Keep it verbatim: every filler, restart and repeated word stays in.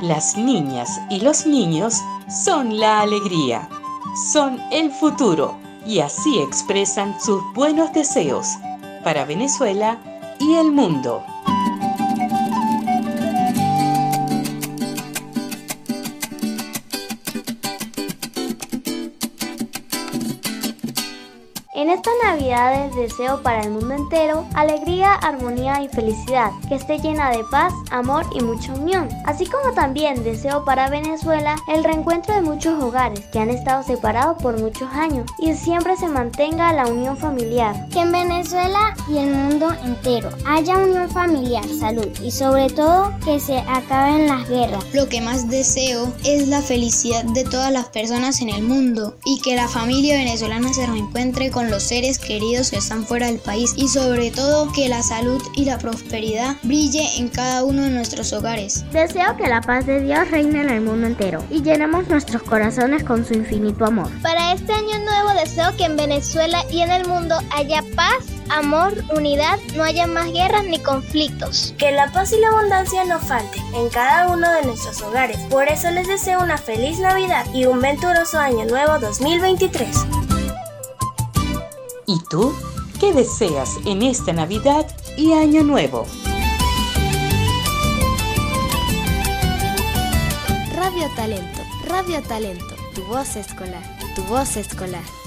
Las niñas y los niños son la alegría, son el futuro y así expresan sus buenos deseos para Venezuela y el mundo. En estas Navidades deseo para el mundo entero alegría, armonía y felicidad, que esté llena de paz, amor y mucha unión. Así como también deseo para Venezuela el reencuentro de muchos hogares que han estado separados por muchos años y siempre se mantenga la unión familiar. Que en Venezuela y el mundo entero haya unión familiar, salud y sobre todo que se acaben las guerras. Lo que más deseo es la felicidad de todas las personas en el mundo y que la familia venezolana se reencuentre con los seres queridos que están fuera del país y sobre todo que la salud y la prosperidad brille en cada uno de nuestros hogares. Deseo que la paz de Dios reine en el mundo entero y llenemos nuestros corazones con su infinito amor. Para este año nuevo deseo que en Venezuela y en el mundo haya paz, amor, unidad, no haya más guerras ni conflictos. Que la paz y la abundancia no falten en cada uno de nuestros hogares. Por eso les deseo una feliz Navidad y un venturoso año nuevo dos mil veintitrés. ¿Y tú? ¿Qué deseas en esta Navidad y Año Nuevo? Radio Talento, Radio Talento, tu voz escolar, tu voz escolar.